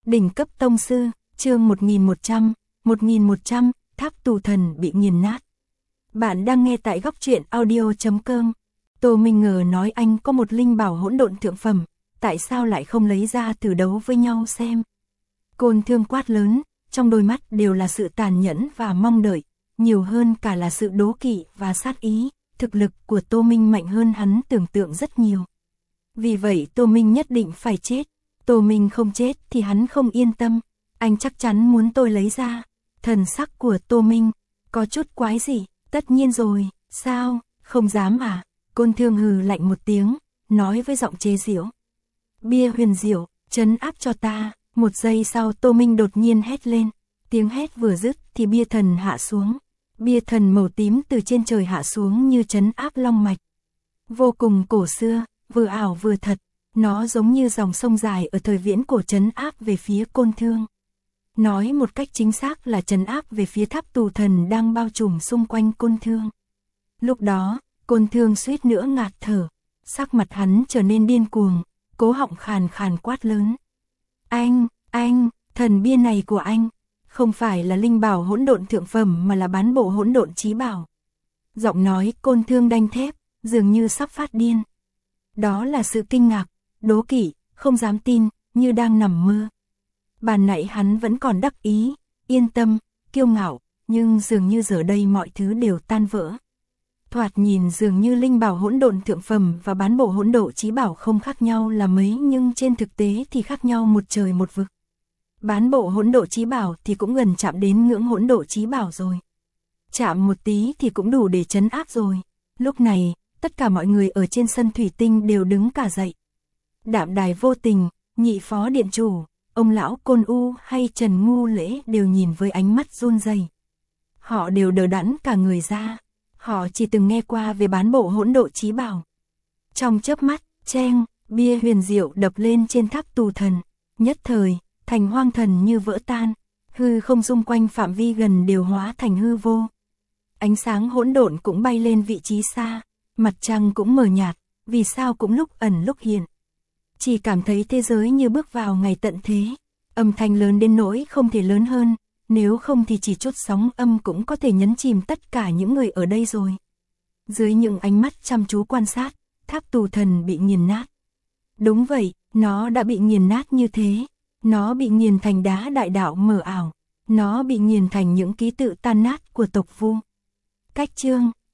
Đỉnh cấp tông sư, chương 1100, tháp tù thần bị nghiền nát. Bạn đang nghe tại góc truyện audio.com. Tô Minh ngờ nói anh có một linh bảo hỗn độn thượng phẩm, tại sao lại không lấy ra thử đấu với nhau xem. Côn Thương quát lớn, trong đôi mắt đều là sự tàn nhẫn và mong đợi, nhiều hơn cả là sự đố kỵ và sát ý. Thực lực của Tô Minh mạnh hơn hắn tưởng tượng rất nhiều. Vì vậy Tô Minh nhất định phải chết. Tô Minh không chết thì hắn không yên tâm. Anh chắc chắn muốn tôi lấy ra. Thần sắc của Tô Minh có chút quái gì. Tất nhiên rồi, sao, không dám à? Côn Thương hừ lạnh một tiếng, nói với giọng chế giễu. Bia huyền diệu, trấn áp cho ta. Một giây sau Tô Minh đột nhiên hét lên. Tiếng hét vừa dứt thì bia thần hạ xuống. Bia thần màu tím từ trên trời hạ xuống như trấn áp long mạch. Vô cùng cổ xưa, vừa ảo vừa thật. Nó giống như dòng sông dài ở thời viễn cổ trấn áp về phía Côn Thương. Nói một cách chính xác là trấn áp về phía tháp tù thần đang bao trùm xung quanh Côn Thương. Lúc đó, Côn Thương suýt nữa ngạt thở. Sắc mặt hắn trở nên điên cuồng, cố họng khàn khàn quát lớn. Anh, thần bia này của anh, không phải là linh bảo hỗn độn thượng phẩm mà là bán bộ hỗn độn chí bảo. Giọng nói Côn Thương đanh thép, dường như sắp phát điên. Đó là sự kinh ngạc, đố kỵ, không dám tin, như đang nằm mơ. Ban nãy hắn vẫn còn đắc ý, yên tâm, kiêu ngạo, nhưng dường như giờ đây mọi thứ đều tan vỡ. Thoạt nhìn dường như linh bảo hỗn độn thượng phẩm và bán bộ hỗn độn chí bảo không khác nhau là mấy, nhưng trên thực tế thì khác nhau một trời một vực. Bán bộ hỗn độn chí bảo thì cũng gần chạm đến ngưỡng hỗn độn chí bảo rồi. Chạm một tí thì cũng đủ để trấn áp rồi. Lúc này, tất cả mọi người ở trên sân thủy tinh đều đứng cả dậy. Đạm Đài Vô Tình, nhị phó điện chủ, ông lão Côn U hay Trần Ngu Lễ đều nhìn với ánh mắt run rẩy. Họ đều đờ đẫn cả người ra. Họ chỉ từng nghe qua về bán bộ hỗn độn chí bảo. Trong chớp mắt, cheng, bia huyền diệu đập lên trên tháp tù thần. Nhất thời, thành hoang thần như vỡ tan. Hư không xung quanh phạm vi gần đều hóa thành hư vô. Ánh sáng hỗn độn cũng bay lên vị trí xa. Mặt trăng cũng mờ nhạt, vì sao cũng lúc ẩn lúc hiện. Chỉ cảm thấy thế giới như bước vào ngày tận thế. Âm thanh lớn đến nỗi không thể lớn hơn, nếu không thì chỉ chút sóng âm cũng có thể nhấn chìm tất cả những người ở đây rồi. Dưới những ánh mắt chăm chú quan sát, tháp tù thần bị nghiền nát. Đúng vậy, nó đã bị nghiền nát như thế. Nó bị nghiền thành đá đại đạo mờ ảo. Nó bị nghiền thành những ký tự tan nát của tộc Vu. Cách chương